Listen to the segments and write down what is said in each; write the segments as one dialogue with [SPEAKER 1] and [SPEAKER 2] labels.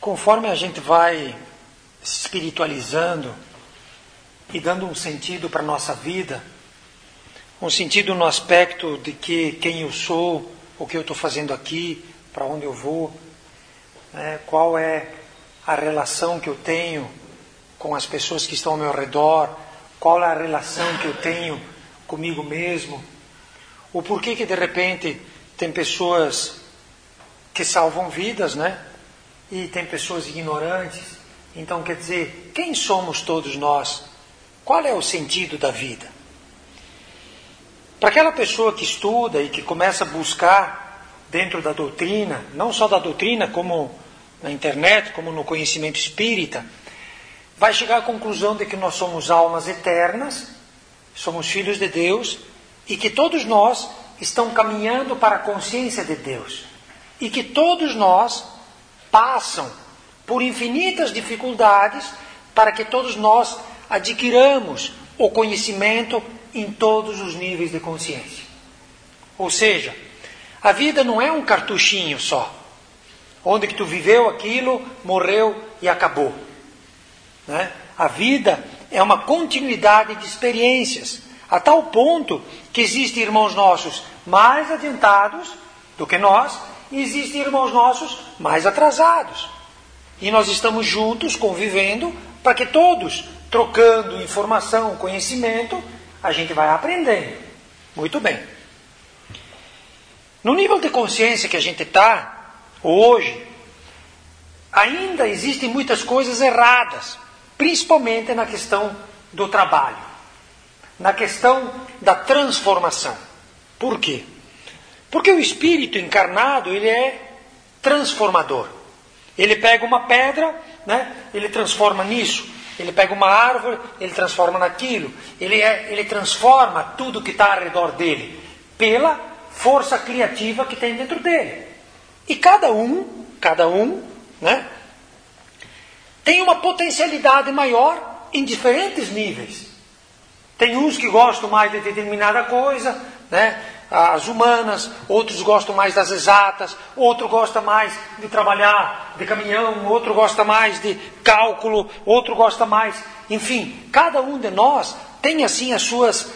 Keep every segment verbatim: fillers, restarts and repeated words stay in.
[SPEAKER 1] Conforme a gente vai se espiritualizando e dando um sentido para a nossa vida, um sentido no aspecto de que quem eu sou, o que eu estou fazendo aqui, para onde eu vou, né, qual é a relação que eu tenho com as pessoas que estão ao meu redor, qual é a relação que eu tenho comigo mesmo, o porquê que de repente tem pessoas que salvam vidas, né? E tem pessoas ignorantes. Então, quer dizer, quem somos todos nós? Qual é o sentido da vida? Para aquela pessoa que estuda e que começa a buscar dentro da doutrina, não só da doutrina, como na internet, como no conhecimento espírita, vai chegar à conclusão de que nós somos almas eternas, somos filhos de Deus, e que todos nós estamos caminhando para a consciência de Deus. E que todos nós passam por infinitas dificuldades para que todos nós adquiramos o conhecimento em todos os níveis de consciência. Ou seja, a vida não é um cartuchinho só, onde que tu viveu aquilo, morreu e acabou. Né? A vida é uma continuidade de experiências, a tal ponto que existem irmãos nossos mais adiantados do que nós, e existem irmãos nossos mais atrasados. E nós estamos juntos, convivendo, para que todos, trocando informação, conhecimento, a gente vai aprendendo. Muito bem. No nível de consciência que a gente está, hoje, ainda existem muitas coisas erradas, principalmente na questão do trabalho, na questão da transformação. Por quê? Porque o espírito encarnado, ele é transformador. Ele pega uma pedra, né? Ele transforma nisso. Ele pega uma árvore, ele transforma naquilo. Ele, é, ele transforma tudo que está ao redor dele, pela força criativa que tem dentro dele. E cada um, cada um, né, tem uma potencialidade maior em diferentes níveis. Tem uns que gostam mais de determinada coisa, né? As humanas, outros gostam mais das exatas, outro gosta mais de trabalhar de caminhão, outro gosta mais de cálculo, outro gosta mais... Enfim, cada um de nós tem assim as suas,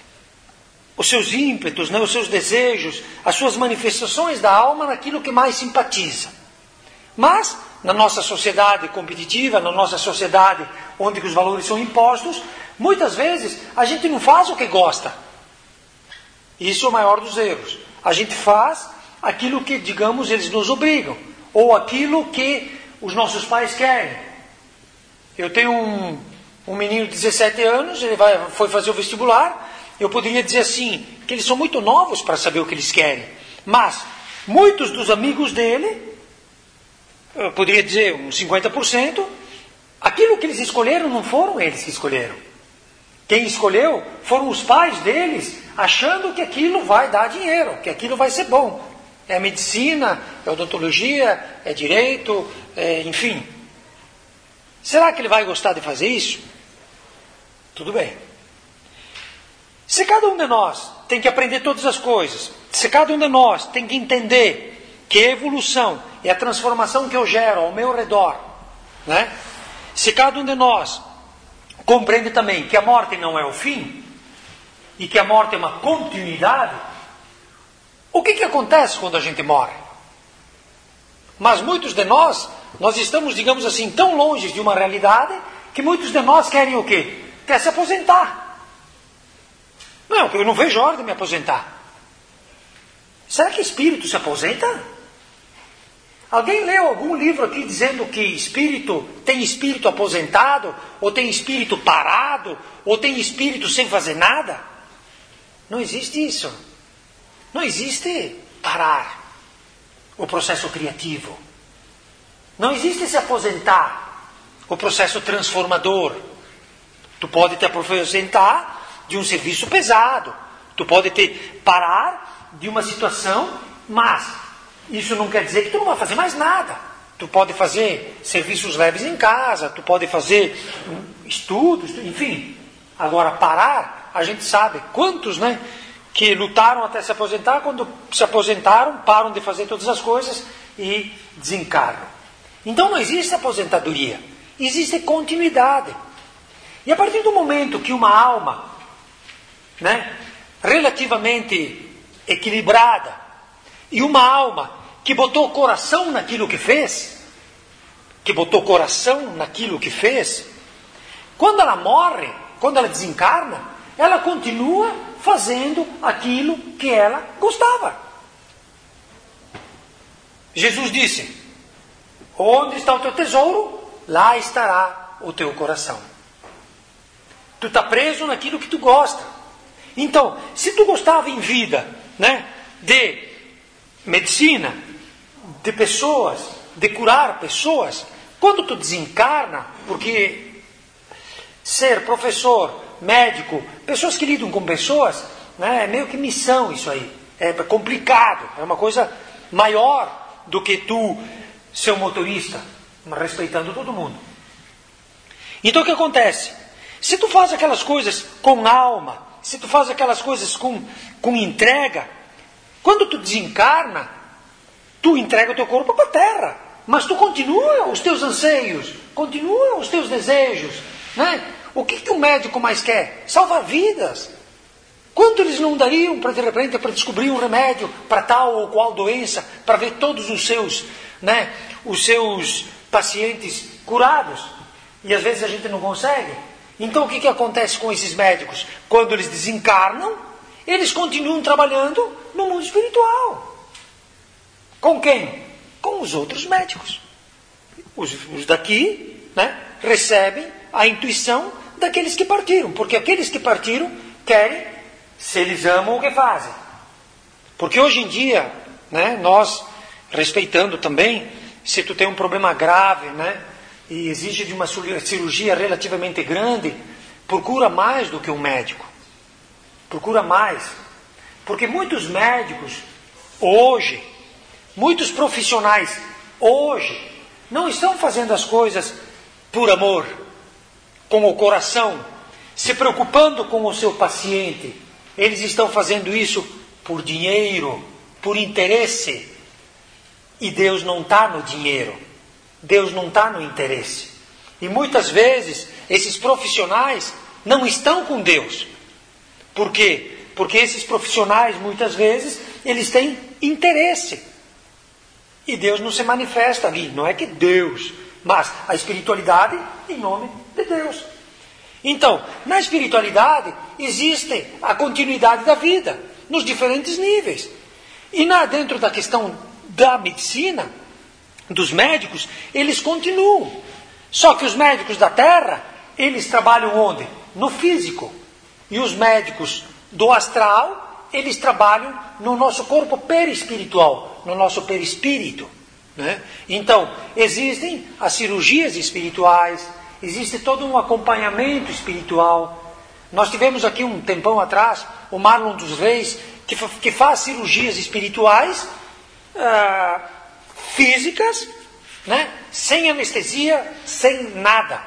[SPEAKER 1] os seus ímpetos, né? Os seus desejos, as suas manifestações da alma naquilo que mais simpatiza. Mas, na nossa sociedade competitiva, na nossa sociedade onde os valores são impostos, muitas vezes a gente não faz o que gosta. Isso é o maior dos erros. A gente faz aquilo que, digamos, eles nos obrigam. Ou aquilo que os nossos pais querem. Eu tenho um, um menino de dezessete anos, ele vai, foi fazer o vestibular. Eu poderia dizer assim, que eles são muito novos para saber o que eles querem. Mas, muitos dos amigos dele, eu poderia dizer uns cinquenta por cento, aquilo que eles escolheram não foram eles que escolheram. Quem escolheu foram os pais deles, achando que aquilo vai dar dinheiro, que aquilo vai ser bom. É medicina, é odontologia, é direito, é, enfim. Será que ele vai gostar de fazer isso? Tudo bem. Se cada um de nós tem que aprender todas as coisas, se cada um de nós tem que entender que a evolução é a transformação que eu gero ao meu redor, né? Se cada um de nós compreende também que a morte não é o fim, e que a morte é uma continuidade, o que que acontece quando a gente morre? Mas muitos de nós, nós estamos, digamos assim, tão longe de uma realidade, que muitos de nós querem o quê? Quer se aposentar. Não, eu não vejo hora de me aposentar. Será que espírito se aposenta? Alguém leu algum livro aqui dizendo que espírito tem espírito aposentado, ou tem espírito parado, ou tem espírito sem fazer nada? Não existe isso. Não existe parar o processo criativo. Não existe se aposentar, o processo transformador. Tu pode te aposentar de um serviço pesado. Tu pode te parar de uma situação, mas isso não quer dizer que tu não vai fazer mais nada. Tu pode fazer serviços leves em casa, tu pode fazer estudos, enfim. Agora, parar, a gente sabe quantos, né, que lutaram até se aposentar, quando se aposentaram, param de fazer todas as coisas e desencarnam. Então não existe aposentadoria, existe continuidade. E a partir do momento que uma alma, né, relativamente equilibrada, e uma alma que botou coração naquilo que fez, que botou coração naquilo que fez, quando ela morre, quando ela desencarna, ela continua fazendo aquilo que ela gostava. Jesus disse: onde está o teu tesouro, lá estará o teu coração. Tu está preso naquilo que tu gosta. Então, se tu gostava em vida, né, de medicina, de pessoas, de curar pessoas, quando tu desencarna, porque ser professor, médico, pessoas que lidam com pessoas, né, é meio que missão isso aí. É complicado, é uma coisa maior do que tu ser um motorista, respeitando todo mundo. Então o que acontece? Se tu faz aquelas coisas com alma, se tu faz aquelas coisas com, com entrega, quando tu desencarna, tu entrega o teu corpo para a terra, mas tu continua os teus anseios, continua os teus desejos, né? O que, que o médico mais quer? Salvar vidas. Quanto eles não dariam para, de repente, para descobrir um remédio para tal ou qual doença, para ver todos os seus, né, os seus pacientes curados? E às vezes a gente não consegue. Então o que, que acontece com esses médicos? Quando eles desencarnam, eles continuam trabalhando no mundo espiritual. Com quem? Com os outros médicos. Os, os daqui, né, recebem a intuição daqueles que partiram. Porque aqueles que partiram querem, se eles amam o que fazem. Porque hoje em dia, né, nós, respeitando também, se tu tem um problema grave, né, e exige de uma cirurgia relativamente grande, procura mais do que um médico. Procura mais. Porque muitos médicos, hoje, muitos profissionais, hoje, não estão fazendo as coisas por amor, com o coração, se preocupando com o seu paciente. Eles estão fazendo isso por dinheiro, por interesse. E Deus não está no dinheiro. Deus não está no interesse. E muitas vezes, esses profissionais não estão com Deus. Por quê? Porque esses profissionais, muitas vezes, eles têm interesse. E Deus não se manifesta ali. Não é que Deus, mas a espiritualidade em nome de Deus. Então, na espiritualidade, existe a continuidade da vida, nos diferentes níveis. E na, dentro da questão da medicina, dos médicos, eles continuam. Só que os médicos da Terra, eles trabalham onde? No físico. E os médicos do astral, eles trabalham no nosso corpo perispiritual, no nosso perispírito, né? Então, existem as cirurgias espirituais, existe todo um acompanhamento espiritual. Nós tivemos aqui um tempão atrás, o Marlon dos Reis, que, que faz cirurgias espirituais, ah, físicas, né? Sem anestesia, sem nada.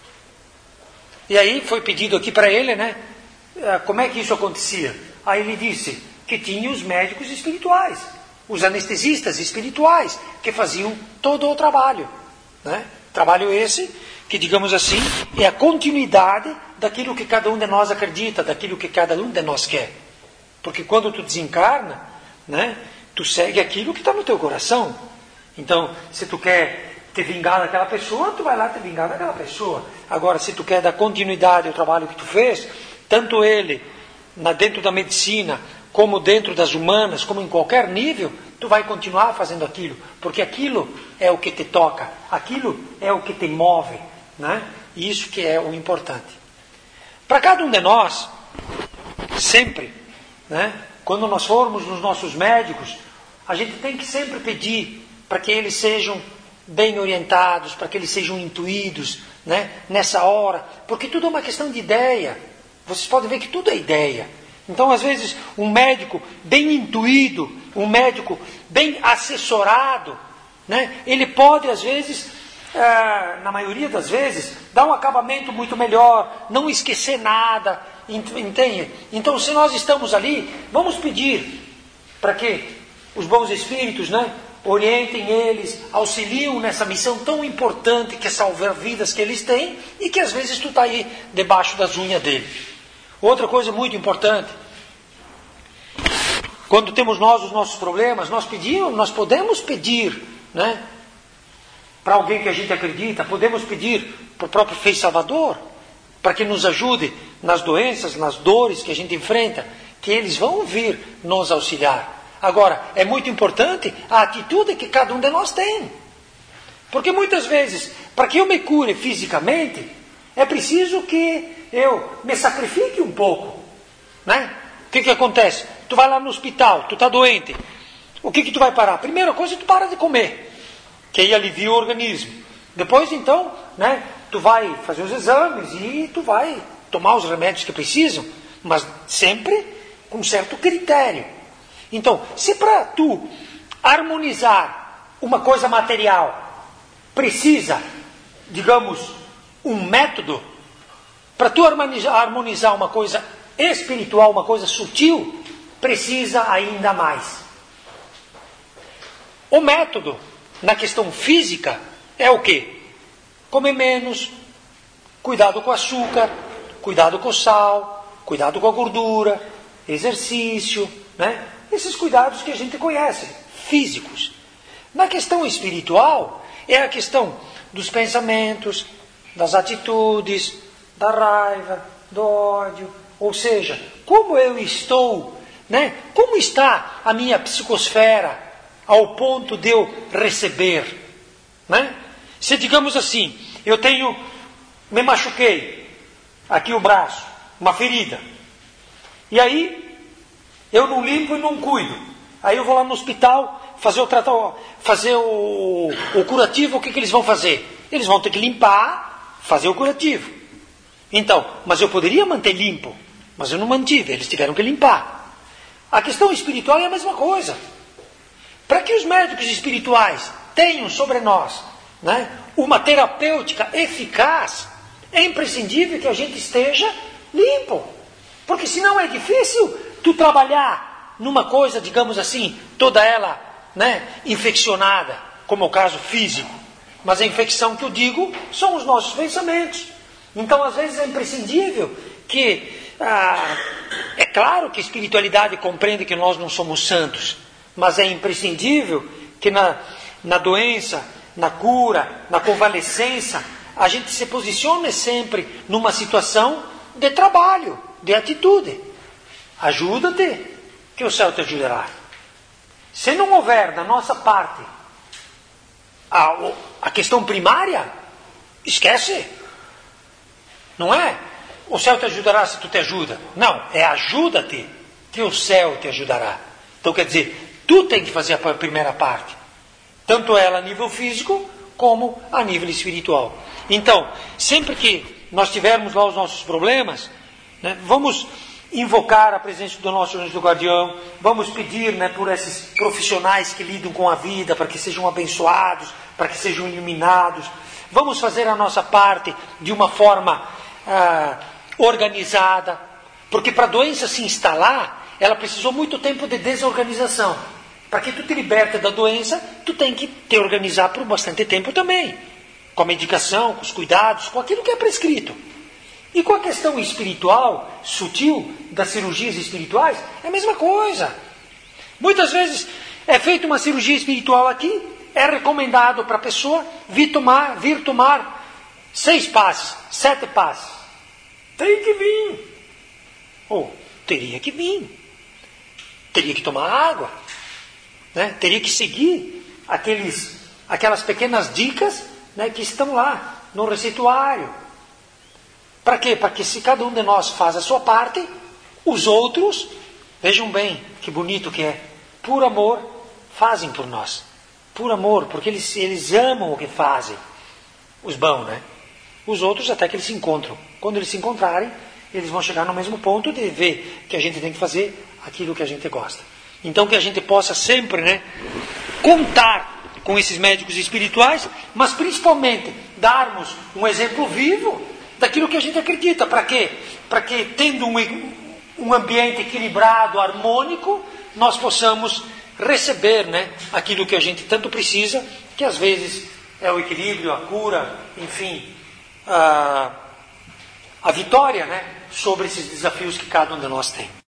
[SPEAKER 1] E aí foi pedido aqui para ele, né? Como é que isso acontecia? Aí ele disse que tinha os médicos espirituais, os anestesistas espirituais, que faziam todo o trabalho, né? Trabalho esse que, digamos assim, é a continuidade daquilo que cada um de nós acredita, daquilo que cada um de nós quer. Porque quando tu desencarna, né, tu segue aquilo que está no teu coração. Então, se tu quer te vingar daquela pessoa, tu vai lá te vingar daquela pessoa. Agora, se tu quer dar continuidade ao trabalho que tu fez, tanto ele, na, dentro da medicina, como dentro das humanas, como em qualquer nível, tu vai continuar fazendo aquilo. Porque aquilo é o que te toca, aquilo é o que te move, né? E isso que é o importante. Para cada um de nós, sempre, né, quando nós formos nos nossos médicos, a gente tem que sempre pedir para que eles sejam bem orientados, para que eles sejam intuídos, né, nessa hora, porque tudo é uma questão de ideia. Vocês podem ver que tudo é ideia. Então, às vezes, um médico bem intuído, um médico bem assessorado, né, ele pode, às vezes, ah, na maioria das vezes, dar um acabamento muito melhor, não esquecer nada, entende? Então, se nós estamos ali, vamos pedir para que os bons espíritos, né, orientem eles, auxiliam nessa missão tão importante que é salvar vidas que eles têm e que às vezes tu está aí debaixo das unhas dele. Outra coisa muito importante, quando temos nós os nossos problemas, nós pedimos, nós podemos pedir, né, para alguém que a gente acredita, podemos pedir para o próprio Fez Salvador, para que nos ajude nas doenças, nas dores que a gente enfrenta, que eles vão vir nos auxiliar. Agora, é muito importante a atitude que cada um de nós tem. Porque muitas vezes, para que eu me cure fisicamente, é preciso que eu me sacrifique um pouco. Né? O que que acontece? Tu vai lá no hospital, tu está doente. O que que tu vai parar? Primeira coisa, tu para de comer, que aí alivia o organismo. Depois, então, né, tu vai fazer os exames e tu vai tomar os remédios que precisam, mas sempre com certo critério. Então, se para tu harmonizar uma coisa material precisa, digamos, um método, para tu harmonizar uma coisa espiritual, uma coisa sutil, precisa ainda mais. O método na questão física é o quê? Comer menos, cuidado com o açúcar, cuidado com o sal, cuidado com a gordura, exercício, né? Esses cuidados que a gente conhece, físicos. Na questão espiritual, é a questão dos pensamentos, das atitudes, da raiva, do ódio. Ou seja, como eu estou, né? Como está a minha psicosfera ao ponto de eu receber, né? Se digamos assim, eu tenho, me machuquei, aqui o braço, uma ferida, e aí eu não limpo e não cuido. Aí eu vou lá no hospital fazer o tratamento, fazer o, o curativo. O que, que eles vão fazer? Eles vão ter que limpar, fazer o curativo. Então, mas eu poderia manter limpo, mas eu não mantive, eles tiveram que limpar. A questão espiritual é a mesma coisa. Para que os médicos espirituais tenham sobre nós, né, uma terapêutica eficaz, é imprescindível que a gente esteja limpo. Porque senão é difícil tu trabalhar numa coisa, digamos assim, toda ela, né, infeccionada, como é o caso físico. Mas a infecção que eu digo são os nossos pensamentos. Então, às vezes, é imprescindível que... Ah, é claro que a espiritualidade compreende que nós não somos santos, mas é imprescindível que na, na doença, na cura, na convalescença, a gente se posicione sempre numa situação de trabalho, de atitude. Ajuda-te, que o céu te ajudará. Se não houver da nossa parte a, a questão primária, esquece. Não é? O céu te ajudará se tu te ajuda. Não, é ajuda-te, que o céu te ajudará. Então quer dizer, tu tem que fazer a primeira parte. Tanto ela a nível físico, como a nível espiritual. Então, sempre que nós tivermos lá os nossos problemas, né, vamos invocar a presença do nosso anjo do guardião, vamos pedir, né, por esses profissionais que lidam com a vida, para que sejam abençoados, para que sejam iluminados. Vamos fazer a nossa parte de uma forma ah, organizada, porque para a doença se instalar, ela precisou muito tempo de desorganização. Para que tu te liberte da doença, tu tem que te organizar por bastante tempo também, com a medicação, com os cuidados, com aquilo que é prescrito. E com a questão espiritual, sutil, das cirurgias espirituais, é a mesma coisa. Muitas vezes é feita uma cirurgia espiritual aqui, é recomendado para a pessoa vir tomar, vir tomar seis passes, sete passes. Tem que vir. Ou teria que vir. Teria que tomar água. Né? Teria que seguir aqueles, aquelas pequenas dicas, né, que estão lá no receituário. Para quê? Para que se cada um de nós faz a sua parte, os outros, vejam bem que bonito que é, por amor, fazem por nós. Por amor, porque eles, eles amam o que fazem. Os bons, né? Os outros até que eles se encontram. Quando eles se encontrarem, eles vão chegar no mesmo ponto de ver que a gente tem que fazer aquilo que a gente gosta. Então que a gente possa sempre, né, contar com esses médicos espirituais, mas principalmente darmos um exemplo vivo daquilo que a gente acredita. Para quê? Para que, tendo um, um ambiente equilibrado, harmônico, nós possamos receber, né, aquilo que a gente tanto precisa, que às vezes é o equilíbrio, a cura, enfim, a, a vitória, né, sobre esses desafios que cada um de nós tem.